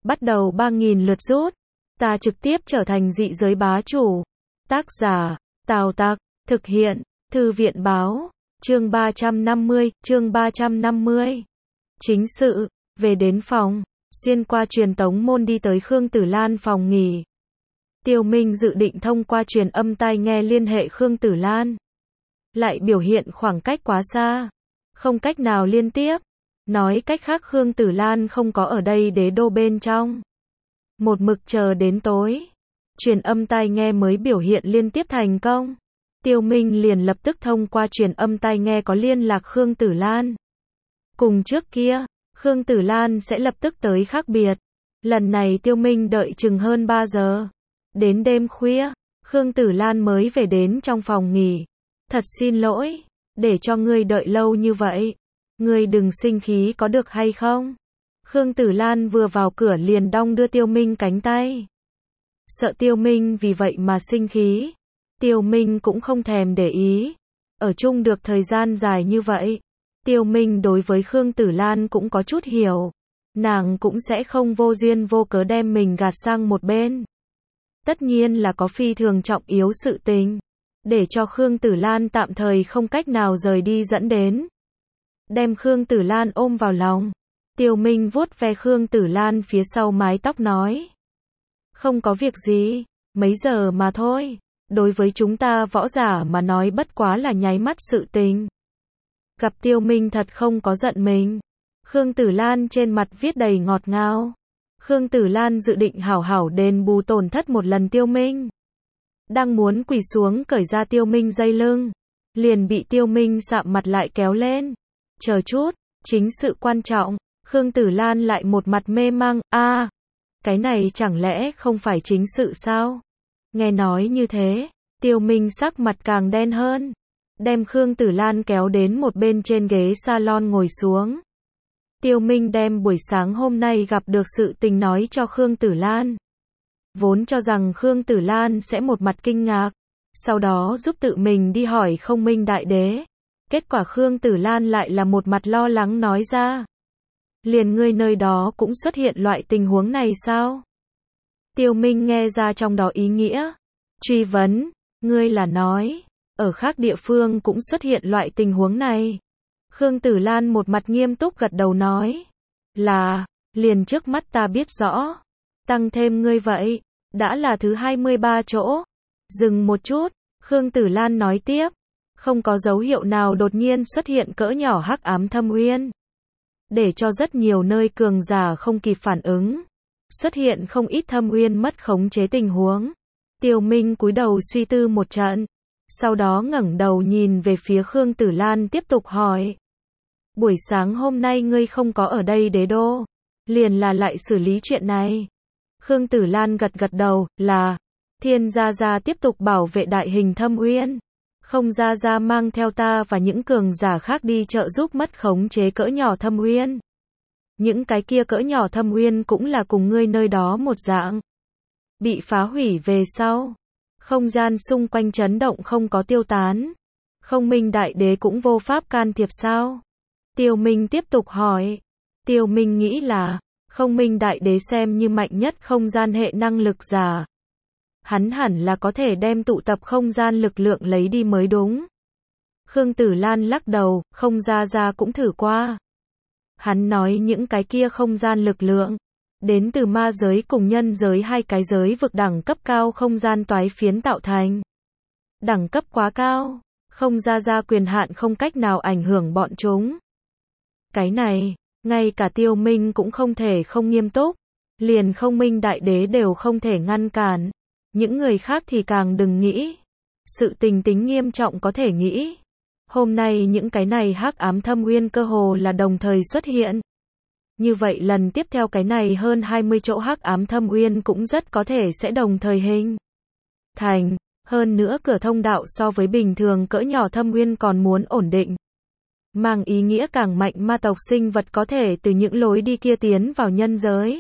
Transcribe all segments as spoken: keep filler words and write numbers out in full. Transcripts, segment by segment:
bắt đầu ba nghìn lượt rút. Ta trực tiếp trở thành dị giới bá chủ. Tác giả, Tào Tặc, thực hiện, Thư viện báo, chương ba trăm năm mươi, chương ba trăm năm mươi. Chính sự, về đến phòng, xuyên qua truyền tống môn đi tới Khương Tử Lan phòng nghỉ. Tiêu Minh dự định thông qua truyền âm tai nghe liên hệ Khương Tử Lan. Lại biểu hiện khoảng cách quá xa, không cách nào liên tiếp. Nói cách khác Khương Tử Lan không có ở đây đế đô bên trong. Một mực chờ đến tối, truyền âm tai nghe mới biểu hiện liên tiếp thành công. Tiêu Minh liền lập tức thông qua truyền âm tai nghe có liên lạc Khương Tử Lan. Cùng trước kia, Khương Tử Lan sẽ lập tức tới khác biệt. Lần này Tiêu Minh đợi chừng hơn ba giờ. Đến đêm khuya, Khương Tử Lan mới về đến trong phòng nghỉ. Thật xin lỗi, để cho ngươi đợi lâu như vậy. Ngươi đừng sinh khí có được hay không? Khương Tử Lan vừa vào cửa liền đong đưa Tiêu Minh cánh tay. Sợ Tiêu Minh vì vậy mà sinh khí. Tiêu Minh cũng không thèm để ý. Ở chung được thời gian dài như vậy, Tiêu Minh đối với Khương Tử Lan cũng có chút hiểu. Nàng cũng sẽ không vô duyên vô cớ đem mình gạt sang một bên. Tất nhiên là có phi thường trọng yếu sự tình, để cho Khương Tử Lan tạm thời không cách nào rời đi dẫn đến. Đem Khương Tử Lan ôm vào lòng, Tiêu Minh vuốt ve Khương Tử Lan phía sau mái tóc nói. Không có việc gì, mấy giờ mà thôi, đối với chúng ta võ giả mà nói bất quá là nháy mắt sự tình. Gặp Tiêu Minh thật không có giận mình. Khương Tử Lan trên mặt viết đầy ngọt ngào. Khương Tử Lan dự định hảo hảo đền bù tổn thất một lần Tiêu Minh. Đang muốn quỳ xuống cởi ra Tiêu Minh dây lưng, liền bị Tiêu Minh sạm mặt lại kéo lên. Chờ chút, chính sự quan trọng. Khương Tử Lan lại một mặt mê mang, a, à, cái này chẳng lẽ không phải chính sự sao? Nghe nói như thế, Tiêu Minh sắc mặt càng đen hơn. Đem Khương Tử Lan kéo đến một bên trên ghế salon ngồi xuống. Tiêu Minh đem buổi sáng hôm nay gặp được sự tình nói cho Khương Tử Lan. Vốn cho rằng Khương Tử Lan sẽ một mặt kinh ngạc, sau đó giúp tự mình đi hỏi Không Minh Đại Đế. Kết quả Khương Tử Lan lại là một mặt lo lắng nói ra. Liền ngươi nơi đó cũng xuất hiện loại tình huống này sao? Tiêu Minh nghe ra trong đó ý nghĩa. Truy vấn, ngươi là nói, ở khác địa phương cũng xuất hiện loại tình huống này. Khương Tử Lan một mặt nghiêm túc gật đầu nói. Là, liền trước mắt ta biết rõ. Tăng thêm ngươi vậy, đã là thứ hai mươi ba chỗ. Dừng một chút, Khương Tử Lan nói tiếp. Không có dấu hiệu nào đột nhiên xuất hiện cỡ nhỏ hắc ám thâm uyên. Để cho rất nhiều nơi cường giả không kịp phản ứng. Xuất hiện không ít thâm uyên mất khống chế tình huống. Tiêu Minh cúi đầu suy tư một trận. Sau đó ngẩng đầu nhìn về phía Khương Tử Lan tiếp tục hỏi. Buổi sáng hôm nay ngươi không có ở đây đế đô. Liền là lại xử lý chuyện này. Khương Tử Lan gật gật đầu, là. Thiên Gia Gia tiếp tục bảo vệ đại hình thâm uyên. Không Gia Gia mang theo ta và những cường giả khác đi trợ giúp mất khống chế cỡ nhỏ thâm uyên. Những cái kia cỡ nhỏ thâm uyên cũng là cùng ngươi nơi đó một dạng. Bị phá hủy về sau. Không gian xung quanh chấn động không có tiêu tán. Không Minh Đại Đế cũng vô pháp can thiệp sao? Tiêu Minh tiếp tục hỏi. Tiêu Minh nghĩ là, Không Minh Đại Đế xem như mạnh nhất không gian hệ năng lực giả. Hắn hẳn là có thể đem tụ tập không gian lực lượng lấy đi mới đúng. Khương Tử Lan lắc đầu, Không Gia Gia cũng thử qua. Hắn nói những cái kia không gian lực lượng, đến từ ma giới cùng nhân giới hai cái giới vực đẳng cấp cao không gian toái phiến tạo thành. Đẳng cấp quá cao, Không Gia Gia quyền hạn không cách nào ảnh hưởng bọn chúng. Cái này, ngay cả Tiêu Minh cũng không thể không nghiêm túc. Liền Không Minh Đại Đế đều không thể ngăn cản. Những người khác thì càng đừng nghĩ. Sự tình tính nghiêm trọng có thể nghĩ. Hôm nay những cái này hắc ám thâm uyên cơ hồ là đồng thời xuất hiện. Như vậy lần tiếp theo cái này hơn hai mươi chỗ hắc ám thâm uyên cũng rất có thể sẽ đồng thời hình thành. Hơn nữa cửa thông đạo so với bình thường cỡ nhỏ thâm uyên còn muốn ổn định. Mang ý nghĩa càng mạnh ma tộc sinh vật có thể từ những lối đi kia tiến vào nhân giới.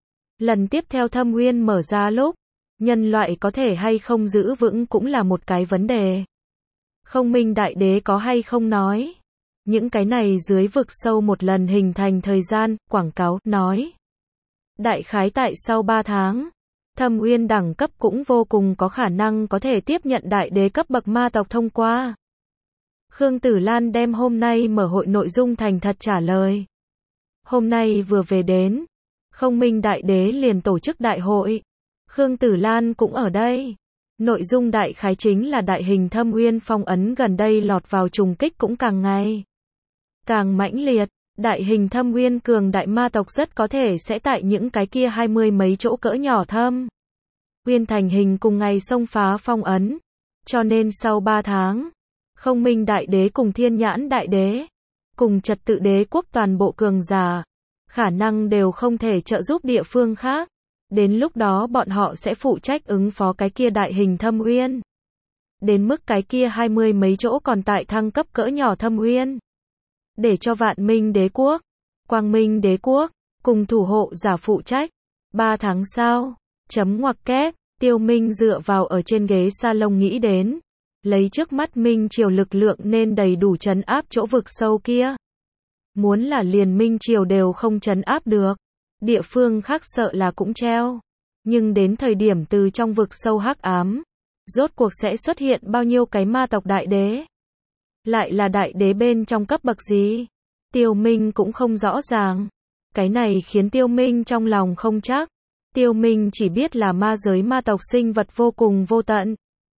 Lần tiếp theo thâm uyên mở ra lúc, nhân loại có thể hay không giữ vững cũng là một cái vấn đề. Không Minh Đại Đế có hay không nói. Những cái này dưới vực sâu một lần hình thành thời gian, quảng cáo, nói. Đại khái tại sau ba tháng, Thâm Uyên đẳng cấp cũng vô cùng có khả năng có thể tiếp nhận đại đế cấp bậc ma tộc thông qua. Khương Tử Lan đem hôm nay mở hội nội dung thành thật trả lời. Hôm nay vừa về đến, Không Minh Đại Đế liền tổ chức đại hội. Khương Tử Lan cũng ở đây. Nội dung đại khái chính là đại hình Thâm Uyên phong ấn gần đây lọt vào trùng kích cũng càng ngày càng mãnh liệt. Đại hình Thâm Uyên cường đại ma tộc rất có thể sẽ tại những cái kia hai mươi mấy chỗ cỡ nhỏ Thâm Uyên thành hình cùng ngày xông phá phong ấn. Cho nên sau ba tháng, Không Minh Đại Đế cùng Thiên Nhãn Đại Đế, cùng Trật Tự Đế quốc toàn bộ cường giả, khả năng đều không thể trợ giúp địa phương khác. Đến lúc đó bọn họ sẽ phụ trách ứng phó cái kia đại hình Thâm Uyên. Đến mức cái kia hai mươi mấy chỗ còn tại thăng cấp cỡ nhỏ Thâm Uyên, để cho Vạn Minh Đế quốc, Quang Minh Đế quốc, cùng thủ hộ giả phụ trách. Ba tháng sau, chấm ngoặc kép, Tiêu Minh dựa vào ở trên ghế salon nghĩ đến, lấy trước mắt Minh Triều lực lượng nên đầy đủ trấn áp chỗ vực sâu kia. Muốn là liền Minh Triều đều không trấn áp được, địa phương khác sợ là cũng treo. Nhưng đến thời điểm từ trong vực sâu hắc ám, rốt cuộc sẽ xuất hiện bao nhiêu cái ma tộc đại đế? Lại là đại đế bên trong cấp bậc gì? Tiêu Minh cũng không rõ ràng. Cái này khiến Tiêu Minh trong lòng không chắc. Tiêu Minh chỉ biết là ma giới ma tộc sinh vật vô cùng vô tận.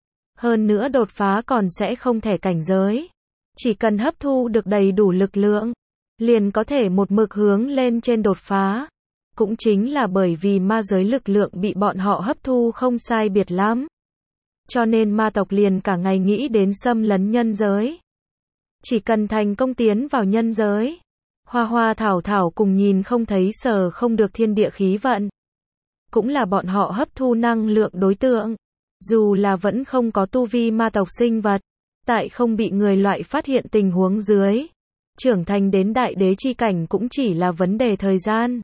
Hơn nữa đột phá còn sẽ không thể cảnh giới. Chỉ cần hấp thu được đầy đủ lực lượng, liền có thể một mực hướng lên trên đột phá. Cũng chính là bởi vì ma giới lực lượng bị bọn họ hấp thu không sai biệt lắm. Cho nên ma tộc liền cả ngày nghĩ đến xâm lấn nhân giới. Chỉ cần thành công tiến vào nhân giới, hoa hoa thảo thảo cùng nhìn không thấy sờ không được thiên địa khí vận, cũng là bọn họ hấp thu năng lượng đối tượng. Dù là vẫn không có tu vi ma tộc sinh vật, tại không bị người loại phát hiện tình huống dưới, trưởng thành đến đại đế chi cảnh cũng chỉ là vấn đề thời gian.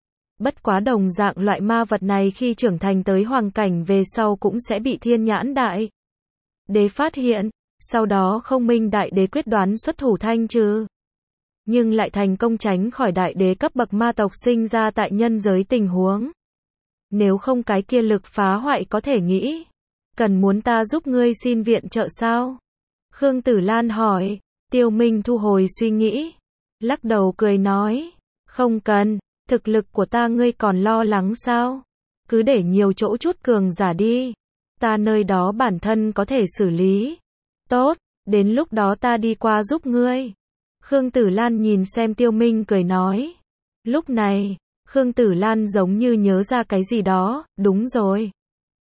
Bất quá đồng dạng loại ma vật này khi trưởng thành tới hoàng cảnh về sau cũng sẽ bị Thiên Nhãn Đại Đế phát hiện, sau đó Không Minh Đại Đế quyết đoán xuất thủ thanh trừ. Nhưng lại thành công tránh khỏi đại đế cấp bậc ma tộc sinh ra tại nhân giới tình huống. Nếu không cái kia lực phá hoại có thể nghĩ, cần muốn ta giúp ngươi xin viện trợ sao? Khương Tử Lan hỏi. Tiêu Minh thu hồi suy nghĩ, lắc đầu cười nói, không cần, thực lực của ta ngươi còn lo lắng sao? Cứ để nhiều chỗ chút cường giả đi, ta nơi đó bản thân có thể xử lý. Tốt, đến lúc đó ta đi qua giúp ngươi. Khương Tử Lan nhìn xem Tiêu Minh cười nói. Lúc này, Khương Tử Lan giống như nhớ ra cái gì đó, đúng rồi.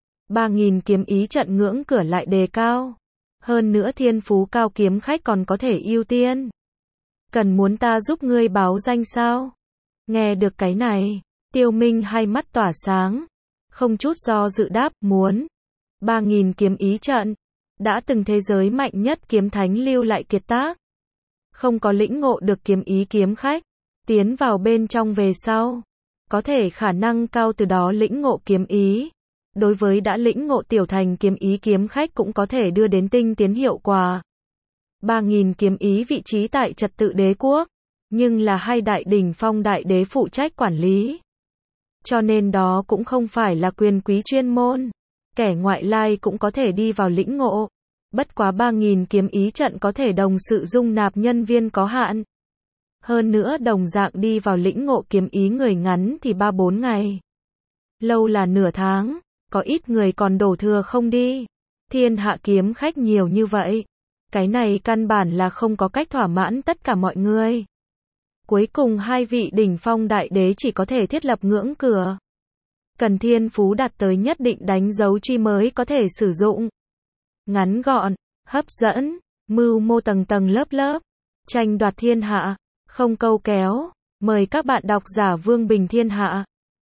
Ba nghìn kiếm ý trận ngưỡng cửa lại đề cao. Hơn nữa thiên phú cao kiếm khách còn có thể ưu tiên. Cần muốn ta giúp ngươi báo danh sao? Nghe được cái này, Tiêu Minh hai mắt tỏa sáng. Không chút do dự đáp, muốn. Ba nghìn kiếm ý trận. Đã từng thế giới mạnh nhất kiếm thánh lưu lại kiệt tác. Không có lĩnh ngộ được kiếm ý kiếm khách. Tiến vào bên trong về sau. Có thể khả năng cao từ đó lĩnh ngộ kiếm ý. Đối với đã lĩnh ngộ tiểu thành kiếm ý kiếm khách cũng có thể đưa đến tinh tiến hiệu quả. Ba nghìn kiếm ý vị trí tại Trật Tự Đế quốc, nhưng là hai đại đỉnh phong đại đế phụ trách quản lý. Cho nên đó cũng không phải là quyền quý chuyên môn. Kẻ ngoại lai cũng có thể đi vào lĩnh ngộ. Bất quá ba nghìn kiếm ý trận có thể đồng sự dung nạp nhân viên có hạn. Hơn nữa đồng dạng đi vào lĩnh ngộ kiếm ý người ngắn thì ba bốn ngày. Lâu là nửa tháng. Có ít người còn đổ thừa không đi. Thiên hạ kiếm khách nhiều như vậy. Cái này căn bản là không có cách thỏa mãn tất cả mọi người. Cuối cùng hai vị đỉnh phong đại đế chỉ có thể thiết lập ngưỡng cửa. Cần thiên phú đạt tới nhất định đánh dấu truy mới có thể sử dụng. Ngắn gọn, hấp dẫn, mưu mô tầng tầng lớp lớp. Tranh đoạt thiên hạ, không câu kéo. Mời các bạn đọc giả Vương Bình Thiên Hạ.